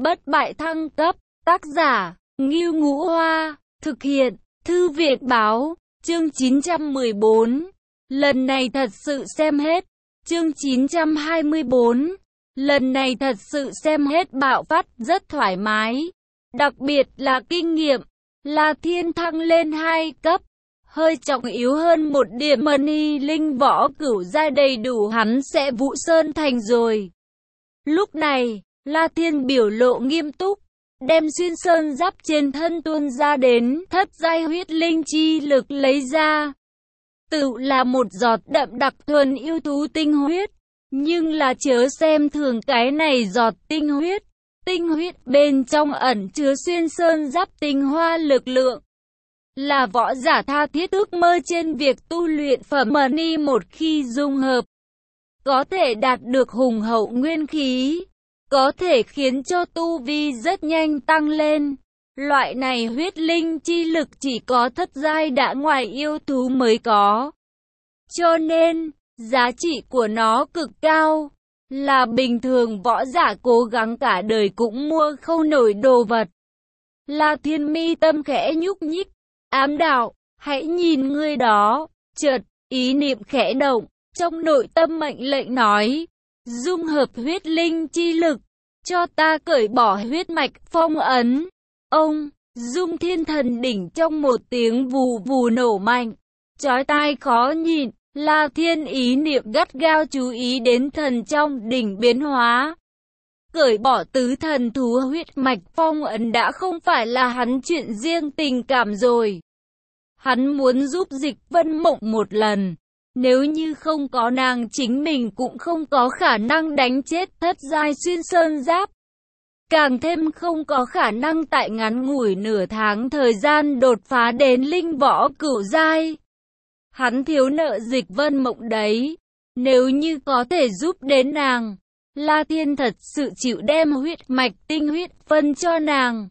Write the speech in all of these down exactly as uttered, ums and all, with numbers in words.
bất bại thăng cấp, tác giả, Ngưu Ngũ Hoa, thực hiện, Thư viện Báo, chương chín trăm mười bốn. Lần này thật sự xem hết, chương chín trăm hai mươi bốn. Lần này thật sự xem hết bạo phát rất thoải mái, đặc biệt là kinh nghiệm, La Thiên thăng lên hai cấp. Hơi trọng yếu hơn một điểm mani linh võ cửu giai đầy đủ hắn sẽ Vũ Sơn Thành rồi. Lúc này, La Thiên biểu lộ nghiêm túc, đem xuyên sơn giáp trên thân tuôn ra đến thất giai huyết linh chi lực lấy ra. Tự là một giọt đậm đặc thuần yêu thú tinh huyết, nhưng là chớ xem thường cái này giọt tinh huyết. Tinh huyết bên trong ẩn chứa xuyên sơn giáp tinh hoa lực lượng. Là võ giả tha thiết ước mơ trên việc tu luyện phẩm mani một khi dung hợp. Có thể đạt được hùng hậu nguyên khí. Có thể khiến cho tu vi rất nhanh tăng lên. Loại này huyết linh chi lực chỉ có thất giai đã ngoài yêu thú mới có. Cho nên, giá trị của nó cực cao. Là bình thường võ giả cố gắng cả đời cũng mua không nổi đồ vật. La Thiên mi tâm khẽ nhúc nhích. Ám đạo, hãy nhìn người đó. Chợt, ý niệm khẽ động, trong nội tâm mệnh lệnh nói. Dung hợp huyết linh chi lực, cho ta cởi bỏ huyết mạch phong ấn. Ông, Dung Thiên Thần đỉnh trong một tiếng vù vù nổ mạnh. Chói tai khó nhìn, La Thiên ý niệm gắt gao chú ý đến thần trong đỉnh biến hóa. Cởi bỏ tứ thần thú huyết mạch phong ấn đã không phải là hắn chuyện riêng tình cảm rồi. Hắn muốn giúp Dịch Vân Mộng một lần. Nếu như không có nàng chính mình cũng không có khả năng đánh chết thất giai xuyên sơn giáp. Càng thêm không có khả năng tại ngắn ngủi nửa tháng thời gian đột phá đến linh võ cửu giai. Hắn thiếu nợ Dịch Vân Mộng đấy. Nếu như có thể giúp đến nàng, La Thiên thật sự chịu đem huyết mạch tinh huyết phân cho nàng.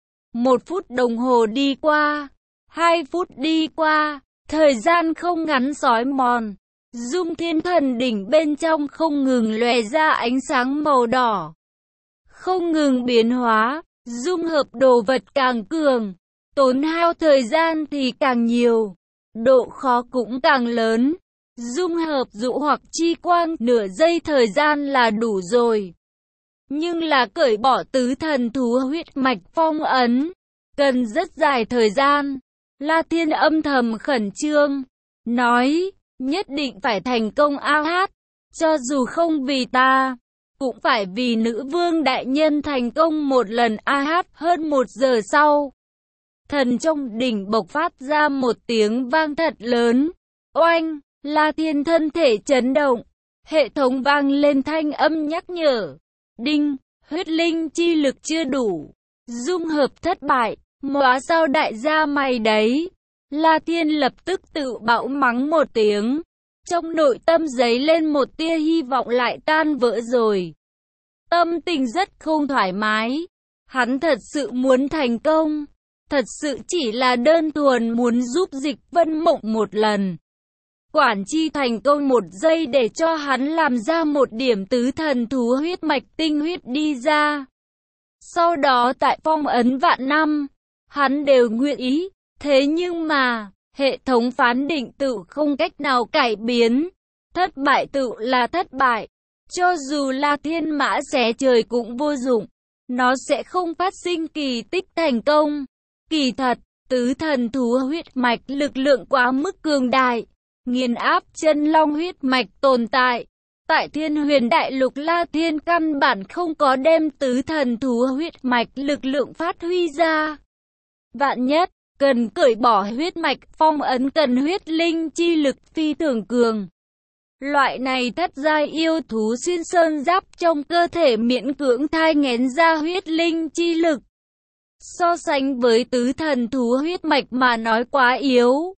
Một phút đồng hồ đi qua, hai phút đi qua, thời gian không ngắn sói mòn. Dung Thiên Thần đỉnh bên trong không ngừng lóe ra ánh sáng màu đỏ. Không ngừng biến hóa, dung hợp đồ vật càng cường, tốn hao thời gian thì càng nhiều. Độ khó cũng càng lớn. Dung hợp dụ hoặc chi quang nửa giây thời gian là đủ rồi. Nhưng là cởi bỏ tứ thần thú huyết mạch phong ấn, cần rất dài thời gian. La Thiên âm thầm khẩn trương, nói, nhất định phải thành công a hát, cho dù không vì ta, cũng phải vì nữ vương đại nhân thành công một lần a hát. Hơn một giờ sau, thần trong đỉnh bộc phát ra một tiếng vang thật lớn, oanh, La Thiên thân thể chấn động, hệ thống vang lên thanh âm nhắc nhở, đinh, huyết linh chi lực chưa đủ, dung hợp thất bại, móa sao đại gia mày đấy. La Thiên lập tức tự bạo mắng một tiếng, trong nội tâm dấy lên một tia hy vọng lại tan vỡ rồi. Tâm tình rất không thoải mái, hắn thật sự muốn thành công, thật sự chỉ là đơn thuần muốn giúp Dịch Vân Mộng một lần. Quản chi thành công một giây để cho hắn làm ra một điểm tứ thần thú huyết mạch tinh huyết đi ra. Sau đó tại phong ấn vạn năm, hắn đều nguyện ý. Thế nhưng mà, hệ thống phán định tự không cách nào cải biến. Thất bại tự là thất bại. Cho dù là thiên mã xé trời cũng vô dụng. Nó sẽ không phát sinh kỳ tích thành công. Kỳ thật, tứ thần thú huyết mạch lực lượng quá mức cường đại. Nghiền áp chân long huyết mạch tồn tại. Tại Thiên Huyền Đại Lục, La Thiên căn bản không có đem tứ thần thú huyết mạch lực lượng phát huy ra. Vạn nhất, cần cởi bỏ huyết mạch phong ấn cần huyết linh chi lực phi thường cường. Loại này thất giai yêu thú xuyên sơn giáp trong cơ thể miễn cưỡng thai nghén ra huyết linh chi lực. So sánh với tứ thần thú huyết mạch mà nói quá yếu.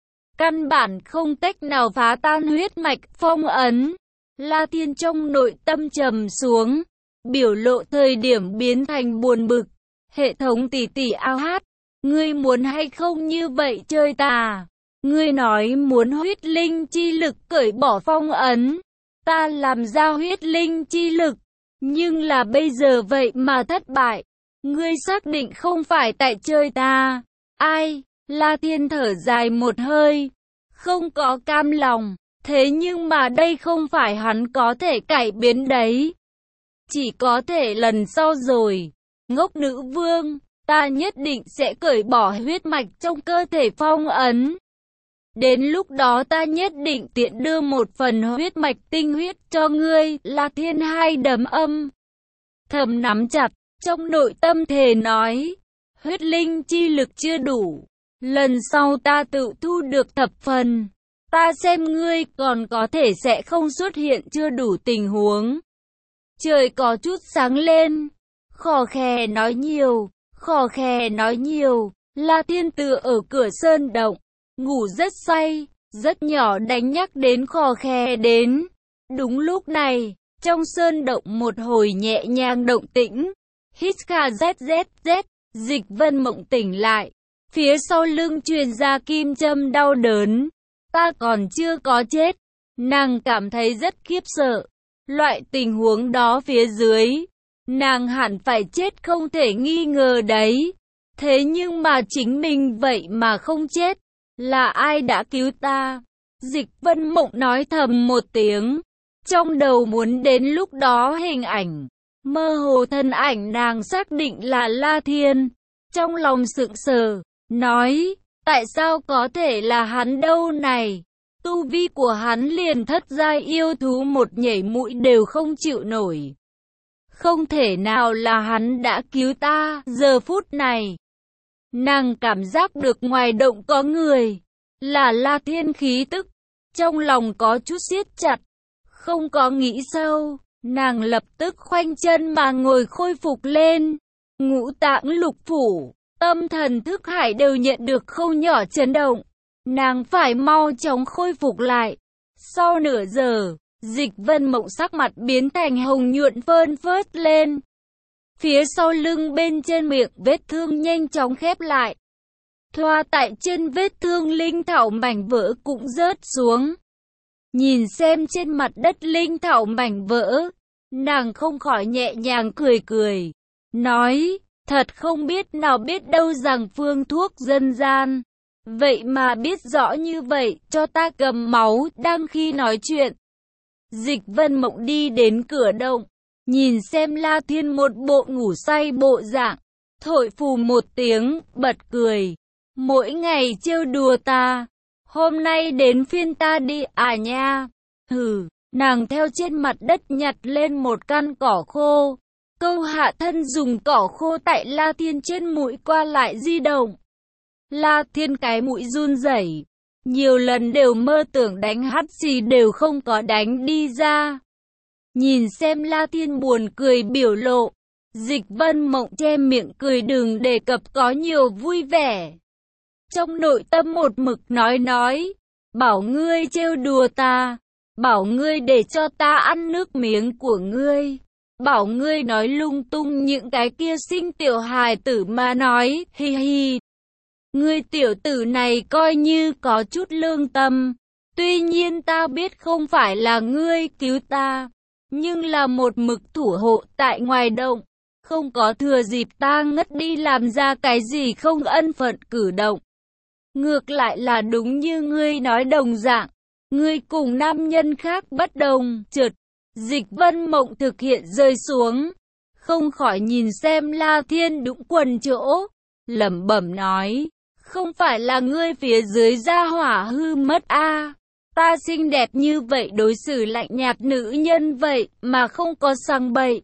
Căn bản không cách nào phá tan huyết mạch phong ấn. La Thiên trong nội tâm trầm xuống, biểu lộ thời điểm biến thành buồn bực. Hệ thống tỷ tỷ ao hát, ngươi muốn hay không như vậy chơi ta? Ngươi nói muốn huyết linh chi lực cởi bỏ phong ấn, ta làm ra huyết linh chi lực, Nhưng là bây giờ vậy mà thất bại. Ngươi xác định không phải tại chơi ta. Ai? La Thiên thở dài một hơi. Không có cam lòng. Thế nhưng mà đây không phải hắn có thể cải biến đấy. Chỉ có thể lần sau rồi. Ngốc nữ vương, ta nhất định sẽ cởi bỏ huyết mạch trong cơ thể phong ấn. Đến lúc đó ta nhất định tiện đưa một phần huyết mạch tinh huyết cho ngươi. La Thiên hai đấm âm thầm nắm chặt, trong nội tâm thề nói, huyết linh chi lực chưa đủ, lần sau ta tự thu được thập phần, ta xem ngươi còn có thể sẽ không xuất hiện chưa đủ tình huống. Trời có chút sáng lên, khò khè nói nhiều, khò khè nói nhiều, La Thiên tựa ở cửa sơn động, ngủ rất say, rất nhỏ đánh nhắc đến khò khè đến. Đúng lúc này, trong sơn động một hồi nhẹ nhàng động tĩnh, hít kha zét zét zét, Dịch Vân Mộng tỉnh lại, phía sau lưng truyền ra kim châm đau đớn, ta còn chưa có chết, nàng cảm thấy rất khiếp sợ, loại tình huống đó phía dưới, nàng hẳn phải chết không thể nghi ngờ đấy, thế nhưng mà chính mình vậy mà không chết, là ai đã cứu ta? Dịch Vân Mộng nói thầm một tiếng, trong đầu muốn đến lúc đó hình ảnh, mơ hồ thân ảnh nàng xác định là La Thiên, trong lòng sững sờ, nói, tại sao có thể là hắn đâu này, tu vi của hắn liền thất giai yêu thú một nhảy mũi đều không chịu nổi. Không thể nào là hắn đã cứu ta, giờ phút này. Nàng cảm giác được ngoài động có người, là La Thiên khí tức, trong lòng có chút siết chặt, không có nghĩ sâu, nàng lập tức khoanh chân mà ngồi khôi phục lên, ngũ tạng lục phủ, tâm thần thức hải đều nhận được không nhỏ chấn động, nàng phải mau chóng khôi phục lại. Sau nửa giờ, Dịch Vân Mộng sắc mặt biến thành hồng nhuận phơn phớt lên. Phía sau lưng bên trên miệng vết thương nhanh chóng khép lại. Thoa tại trên vết thương linh thảo mảnh vỡ cũng rớt xuống. Nhìn xem trên mặt đất linh thảo mảnh vỡ, nàng không khỏi nhẹ nhàng cười cười. Nói, thật không biết nào biết đâu rằng phương thuốc dân gian. Vậy mà biết rõ như vậy, cho ta cầm máu, đang khi nói chuyện. Dịch Vân Mộng đi đến cửa động, nhìn xem La Thiên một bộ ngủ say bộ dạng, thổi phù một tiếng, bật cười. Mỗi ngày trêu đùa ta, hôm nay đến phiên ta đi à nha. Hừ, nàng theo trên mặt đất nhặt lên một căn cỏ khô, câu hạ thân dùng cỏ khô tại La Thiên trên mũi qua lại di động. La Thiên cái mũi run rẩy, nhiều lần đều mơ tưởng đánh hắt xì đều không có đánh đi ra. Nhìn xem La Thiên buồn cười biểu lộ, Dịch Vân Mộng che miệng cười đừng đề cập có nhiều vui vẻ. Trong nội tâm một mực nói nói, bảo ngươi trêu đùa ta, bảo ngươi để cho ta ăn nước miếng của ngươi, bảo ngươi nói lung tung những cái kia sinh tiểu hài tử mà nói, hi hi. Ngươi tiểu tử này coi như có chút lương tâm, tuy nhiên ta biết không phải là ngươi cứu ta, nhưng là một mực thủ hộ tại ngoài động, không có thừa dịp ta ngất đi làm ra cái gì không ân phận cử động. Ngược lại là đúng như ngươi nói đồng dạng, ngươi cùng nam nhân khác bất đồng, chợt, Dịch Vân Mộng thực hiện rơi xuống, không khỏi nhìn xem La Thiên đũng quần chỗ, lẩm bẩm nói, không phải là ngươi phía dưới gia hỏa hư mất a, à, ta xinh đẹp như vậy đối xử lạnh nhạt nữ nhân vậy mà không có sang bậy.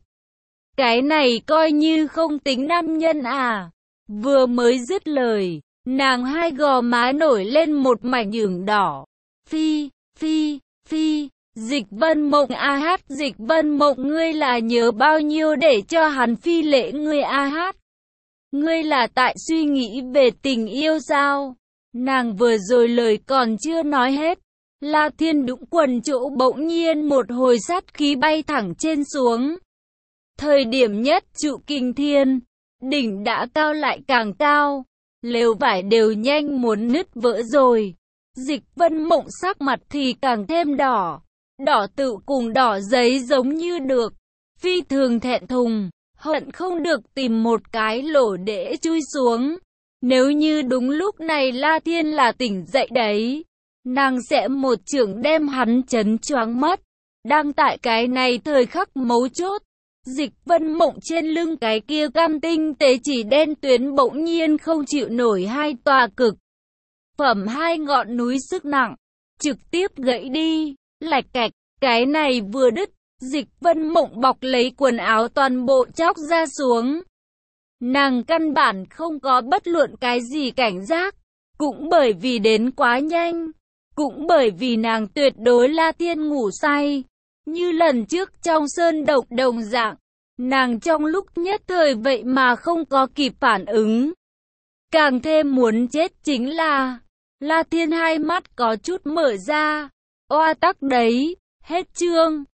Cái này coi như không tính nam nhân à. Vừa mới dứt lời, nàng hai gò má nổi lên một mảnh ửng đỏ. Phi, phi, phi, Dịch Vân Mộng a hát, Dịch Vân Mộng ngươi là nhớ bao nhiêu để cho hắn phi lễ ngươi a hát. Ngươi là tại suy nghĩ về tình yêu sao? Nàng vừa rồi lời còn chưa nói hết. La Thiên đũng quần chỗ bỗng nhiên một hồi sát khí bay thẳng trên xuống. Thời điểm nhất trụ kinh thiên, đỉnh đã cao lại càng cao, lều vải đều nhanh muốn nứt vỡ rồi. Dịch Vân Mộng sắc mặt thì càng thêm đỏ, đỏ tự cùng đỏ giấy giống như được. phi thường thẹn thùng, hận không được tìm một cái lỗ để chui xuống. Nếu như đúng lúc này La Thiên là tỉnh dậy đấy, nàng sẽ một chưởng đem hắn chấn choáng mất. Đang tại cái này thời khắc mấu chốt, Dịch Vân Mộng trên lưng cái kia cam tinh tế chỉ đen tuyến bỗng nhiên không chịu nổi hai tòa cực phẩm hai ngọn núi sức nặng, trực tiếp gãy đi, lạch cạch. Cái này vừa đứt, Dịch Vân Mộng bọc lấy quần áo toàn bộ chóc ra xuống. Nàng căn bản không có bất luận cái gì cảnh giác, cũng bởi vì đến quá nhanh, cũng bởi vì nàng tuyệt đối La Thiên ngủ say, như lần trước trong sơn động đồng dạng. Nàng trong lúc nhất thời vậy mà không có kịp phản ứng. Càng thêm muốn chết chính là, La Thiên hai mắt có chút mở ra. Oa tắc đấy, hết chương.